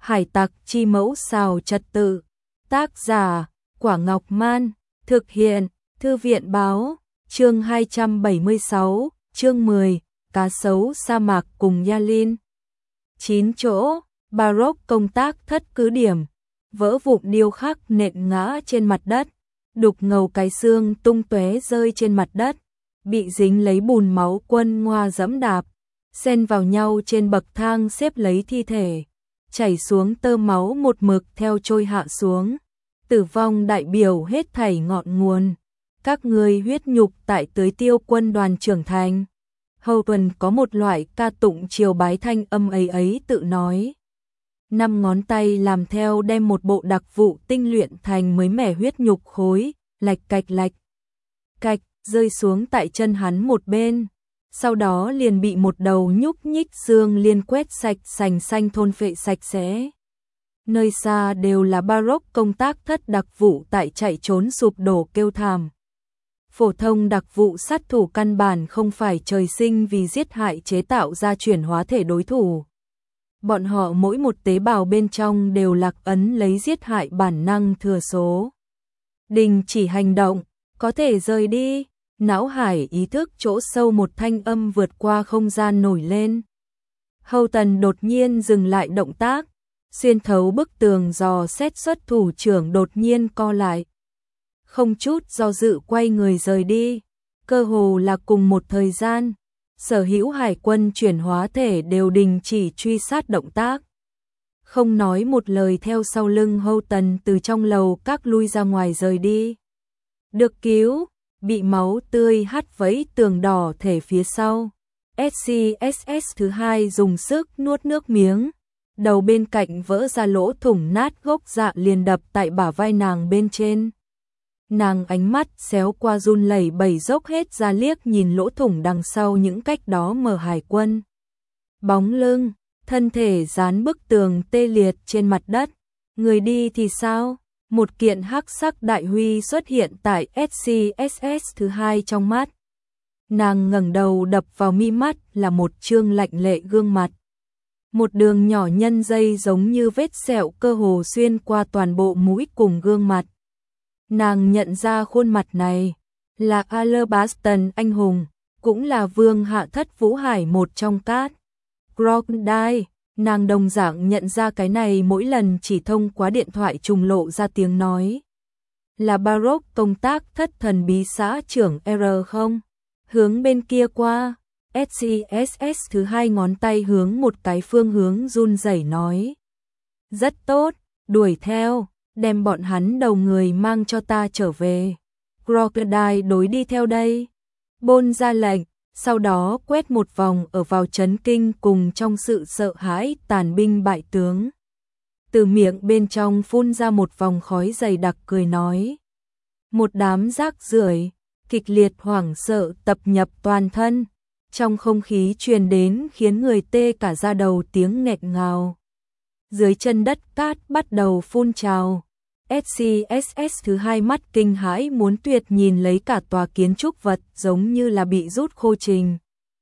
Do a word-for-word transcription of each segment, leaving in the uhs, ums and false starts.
Hải tặc chi mẫu xào trật tự. Tác giả, Quả Ngọc Man. Thực hiện, Thư viện báo. Chương hai trăm bảy mươi sáu, chương mười, cá sấu sa mạc cùng Yalin. Chín chỗ, Baroque công tác thất cứ điểm. Vỡ vụn điêu khắc nện ngã trên mặt đất. Đục ngầu cái xương tung tóe rơi trên mặt đất. Bị dính lấy bùn máu quân ngoa dẫm đạp. Xen vào nhau trên bậc thang xếp lấy thi thể. Chảy xuống tơ máu một mực theo trôi hạ xuống. Tử vong đại biểu hết thảy ngọn nguồn. Các ngươi huyết nhục tại Tưới Tiêu quân đoàn trưởng thành. Hầu Tuần có một loại ca tụng triều bái thanh âm ấy ấy tự nói. Năm ngón tay làm theo đem một bộ đặc vụ tinh luyện thành mới mẻ huyết nhục khối, lạch cạch lạch. Cạch, rơi xuống tại chân hắn một bên. Sau đó liền bị một đầu nhúc nhích xương liên quét sạch sành xanh thôn phệ sạch sẽ. Nơi xa đều là Baroque công tác thất đặc vụ tại chạy trốn sụp đổ kêu thảm. Phổ thông đặc vụ sát thủ căn bản không phải trời sinh vì giết hại chế tạo ra chuyển hóa thể đối thủ. Bọn họ mỗi một tế bào bên trong đều lạc ấn lấy giết hại bản năng thừa số. Đình chỉ hành động, có thể rời đi. Não hải ý thức chỗ sâu một thanh âm vượt qua không gian nổi lên. Hầu Tần đột nhiên dừng lại động tác, xuyên thấu bức tường dò xét xuất thủ trưởng đột nhiên co lại. Không chút do dự quay người rời đi, cơ hồ là cùng một thời gian, sở hữu hải quân chuyển hóa thể đều đình chỉ truy sát động tác. Không nói một lời theo sau lưng Hầu Tần từ trong lầu các lui ra ngoài rời đi. Được cứu. Bị máu tươi hắt vẫy tường đỏ thể phía sau. ét xê ét ét thứ hai dùng sức nuốt nước miếng. Đầu bên cạnh vỡ ra lỗ thủng nát gốc dạ liền đập tại bả vai nàng bên trên. Nàng ánh mắt xéo qua run lẩy bẩy dốc hết ra liếc nhìn lỗ thủng đằng sau những cách đó mở hải quân. Bóng lưng, thân thể dán bức tường tê liệt trên mặt đất. Người đi thì sao? Một kiện hắc sắc đại huy xuất hiện tại ét xê ét ét thứ hai trong mắt. Nàng ngẩng đầu đập vào mi mắt là một trương lạnh lệ gương mặt. Một đường nhỏ nhân dây giống như vết sẹo cơ hồ xuyên qua toàn bộ mũi cùng gương mặt. Nàng nhận ra khuôn mặt này là Alabaston anh hùng, cũng là vương hạ thất Vũ Hải một trong cát. Crocodile. Nàng đồng dạng nhận ra cái này mỗi lần chỉ thông qua điện thoại trùng lộ ra tiếng nói. Là Baroque công tác thất thần bí xã trưởng R không? Hướng bên kia qua, ét xê ét ét thứ hai ngón tay hướng một cái phương hướng run rẩy nói. Rất tốt, đuổi theo, đem bọn hắn đầu người mang cho ta trở về. Crocodile đối đi theo đây. Bôn ra lệnh. Sau đó quét một vòng ở vào chấn kinh cùng trong sự sợ hãi tàn binh bại tướng. Từ miệng bên trong phun ra một vòng khói dày đặc cười nói. Một đám rác rưởi, kịch liệt hoảng sợ tập nhập toàn thân. Trong không khí truyền đến khiến người tê cả da đầu tiếng nghẹt ngào. Dưới chân đất cát bắt đầu phun trào. ét xê ét ét thứ hai mắt kinh hãi muốn tuyệt nhìn lấy cả tòa kiến trúc vật giống như là bị rút khô trình.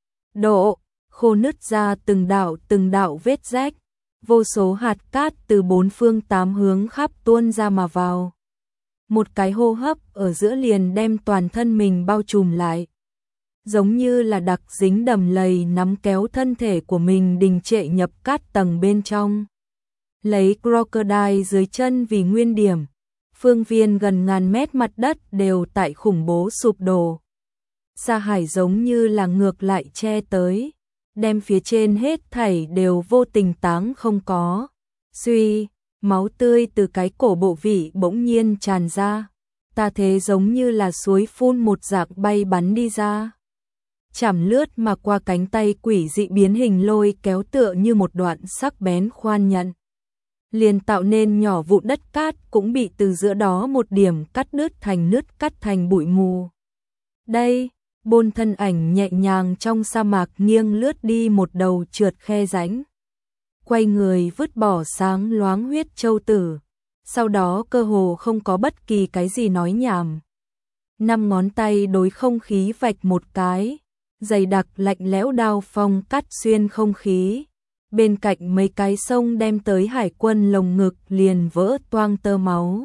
Độ, khô nứt ra từng đạo từng đạo vết rách, vô số hạt cát từ bốn phương tám hướng khắp tuôn ra mà vào. Một cái hô hấp ở giữa liền đem toàn thân mình bao trùm lại. Giống như là đặc dính đầm lầy nắm kéo thân thể của mình đình trệ nhập cát tầng bên trong. Lấy Crocodile dưới chân vì nguyên điểm, phương viên gần ngàn mét mặt đất đều tại khủng bố sụp đổ. Sa hải giống như là ngược lại che tới, đem phía trên hết thảy đều vô tình táng không có. Suy, máu tươi từ cái cổ bộ vị bỗng nhiên tràn ra, ta thế giống như là suối phun một dạng bay bắn đi ra. Chảm lướt mà qua cánh tay quỷ dị biến hình lôi kéo tựa như một đoạn sắc bén khoan nhận. Liền tạo nên nhỏ vụn đất cát cũng bị từ giữa đó một điểm cắt nứt thành nứt cắt thành bụi mù. Đây, Bôn thân ảnh nhẹ nhàng trong sa mạc nghiêng lướt đi một đầu trượt khe rãnh. Quay người vứt bỏ sáng loáng huyết châu tử. Sau đó cơ hồ không có bất kỳ cái gì nói nhảm. Năm ngón tay đối không khí vạch một cái. Dày đặc lạnh lẽo đao phong cắt xuyên không khí. bên cạnh mấy cái sông đem tới hải quân lồng ngực liền vỡ toang tơ máu.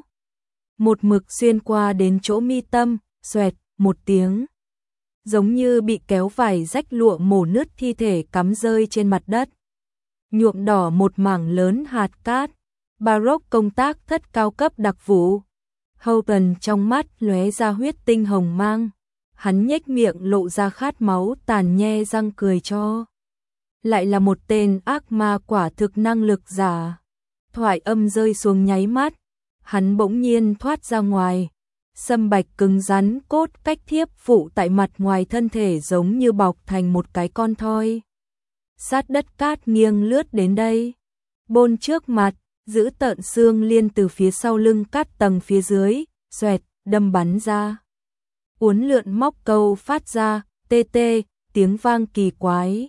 Một mực xuyên qua đến chỗ mi tâm, xoẹt một tiếng. Giống như bị kéo vải rách lụa mổ nứt thi thể cắm rơi trên mặt đất. Nhuộm đỏ một mảng lớn hạt cát. Baroque công tác thất cao cấp đặc vụ. Houghton trong mắt lóe ra huyết tinh hồng mang. Hắn nhếch miệng lộ ra khát máu tàn nhe răng cười cho. Lại là một tên ác ma quả thực năng lực giả. Thoại âm rơi xuống nháy mắt. Hắn bỗng nhiên thoát ra ngoài. Sâm bạch cứng rắn cốt cách thiếp phụ tại mặt ngoài thân thể giống như bọc thành một cái con thoi. Sát đất cát nghiêng lướt đến đây. Bôn trước mặt, giữ tợn xương liên từ phía sau lưng cát tầng phía dưới, xoẹt, đâm bắn ra. Uốn lượn móc câu phát ra, tê tê, tiếng vang kỳ quái.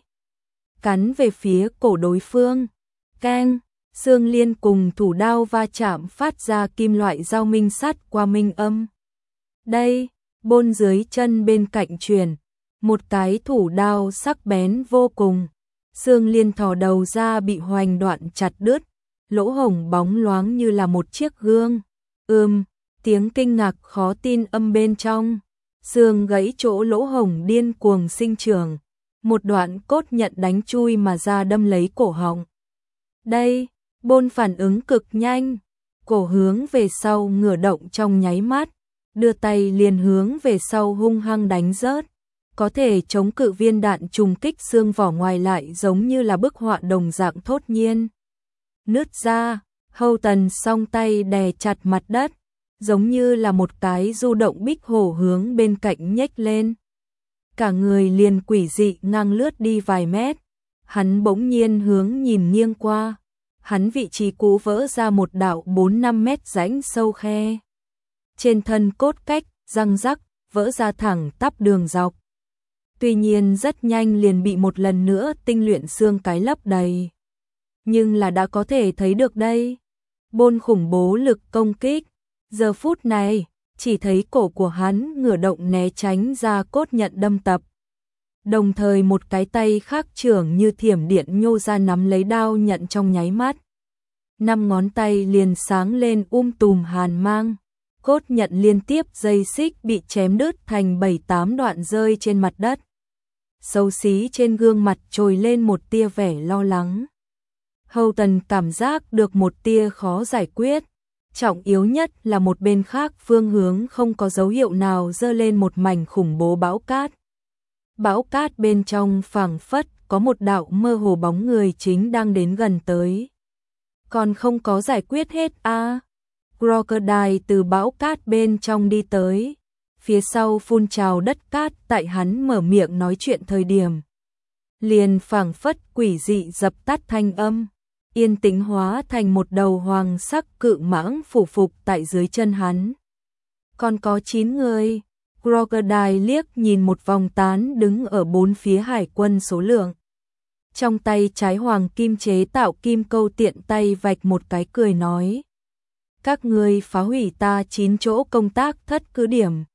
Cắn về phía cổ đối phương. Keng, xương liên cùng thủ đao va chạm phát ra kim loại dao minh sắt qua minh âm. Đây, bôn dưới chân bên cạnh truyền, một cái thủ đao sắc bén vô cùng. Xương liên thò đầu ra bị hoành đoạn chặt đứt, lỗ hổng bóng loáng như là một chiếc gương. Ừm, tiếng kinh ngạc khó tin âm bên trong. Xương gãy chỗ lỗ hổng điên cuồng sinh trưởng. Một đoạn cốt nhận đánh chui mà ra đâm lấy cổ họng. Đây, bôn phản ứng cực nhanh. Cổ hướng về sau ngửa động trong nháy mắt. Đưa tay liền hướng về sau hung hăng đánh rớt. Có thể chống cự viên đạn trùng kích xương vỏ ngoài lại giống như là bức họa đồng dạng thốt nhiên. Nứt ra, Houghton song tay đè chặt mặt đất, giống như là một cái du động bích hổ hướng bên cạnh nhếch lên. Cả người liền quỷ dị ngang lướt đi vài mét. Hắn bỗng nhiên hướng nhìn nghiêng qua. Hắn vị trí cũ vỡ ra một đạo bốn năm mét rãnh sâu khe. Trên thân cốt cách, răng rắc, vỡ ra thẳng tắp đường dọc. Tuy nhiên rất nhanh liền bị một lần nữa tinh luyện xương cái lấp đầy. Nhưng là đã có thể thấy được đây. Bôn khủng bố lực công kích. Giờ phút này, chỉ thấy cổ của hắn ngửa động né tránh ra cốt nhận đâm tập. Đồng thời một cái tay khác trưởng như thiểm điện nhô ra nắm lấy đao nhận trong nháy mắt. Năm ngón tay liền sáng lên um tùm hàn mang. Cốt nhận liên tiếp dây xích bị chém đứt thành bảy tám đoạn rơi trên mặt đất. Xấu xí trên gương mặt trồi lên một tia vẻ lo lắng. Houghton cảm giác được một tia khó giải quyết. Trọng yếu nhất là một bên khác phương hướng không có dấu hiệu nào dơ lên một mảnh khủng bố bão cát. Bão cát bên trong phảng phất có một đạo mơ hồ bóng người chính đang đến gần tới. Còn không có giải quyết hết a. À. Crocodile từ bão cát bên trong đi tới. Phía sau phun trào đất cát tại hắn mở miệng nói chuyện thời điểm. Liền phảng phất quỷ dị dập tắt thanh âm. Yên tĩnh hóa thành một đầu hoàng sắc cự mãng phủ phục tại dưới chân hắn. Còn có chín người. Crocodile liếc nhìn một vòng tán đứng ở bốn phía hải quân số lượng. Trong tay trái hoàng kim chế tạo kim câu tiện tay vạch một cái cười nói. Các ngươi phá hủy ta chín chỗ công tác thất cứ điểm.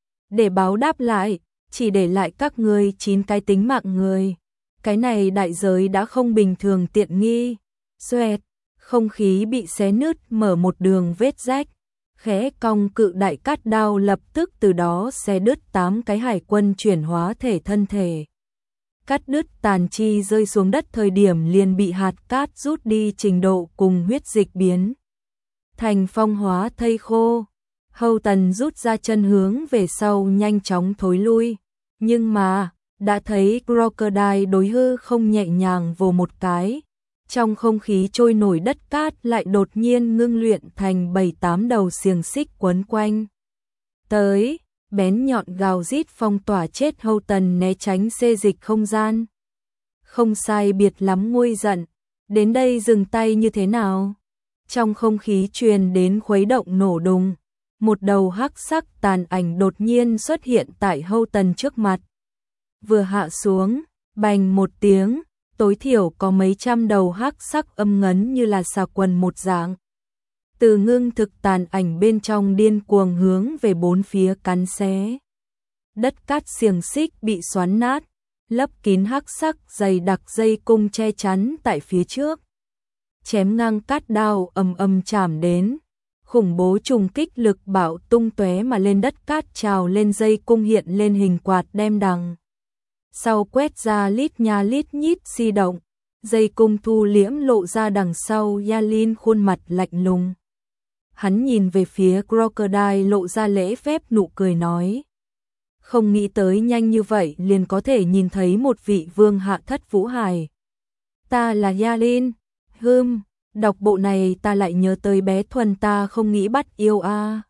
Để báo đáp lại, chỉ để lại các ngươi chín cái tính mạng người. Cái này đại giới đã không bình thường tiện nghi. Xoẹt, không khí bị xé nứt mở một đường vết rách. Khẽ cong cự đại cát đao lập tức từ đó xé đứt tám cái hải quân chuyển hóa thể thân thể. Cát đứt tàn chi rơi xuống đất thời điểm liền bị hạt cát rút đi trình độ cùng huyết dịch biến. Thành phong hóa thây khô. Houghton rút ra chân hướng về sau nhanh chóng thối lui. Nhưng mà, đã thấy Crocodile đối hư không nhẹ nhàng vồ một cái. Trong không khí trôi nổi đất cát lại đột nhiên ngưng luyện thành bảy tám đầu xiềng xích quấn quanh. Tới, bén nhọn gào rít phong tỏa chết Houghton né tránh xê dịch không gian. Không sai biệt lắm nguôi giận. Đến đây dừng tay như thế nào? Trong không khí truyền đến khuấy động nổ đùng. Một đầu hắc sắc tàn ảnh đột nhiên xuất hiện tại Houghton trước mặt. Vừa hạ xuống, bành một tiếng, tối thiểu có mấy trăm đầu hắc sắc âm ngấn như là xà quần một dạng. Từ ngưng thực tàn ảnh bên trong điên cuồng hướng về bốn phía cắn xé. Đất cát xiềng xích bị xoắn nát, lấp kín hắc sắc dày đặc dây cung che chắn tại phía trước. Chém ngang cát đao ầm ầm chạm đến, khủng bố trùng kích lực bạo tung tóe mà lên đất cát trào lên dây cung hiện lên hình quạt đem đằng. Sau quét ra lít nha lít nhít di động, dây cung thu liễm lộ ra đằng sau Yalin khuôn mặt lạnh lùng. Hắn nhìn về phía Crocodile lộ ra lễ phép nụ cười nói. Không nghĩ tới nhanh như vậy liền có thể nhìn thấy một vị vương hạ thất vũ hài. Ta là Yalin, hừm, đọc bộ này ta lại nhớ tới bé Thuần ta không nghĩ bắt yêu a. À.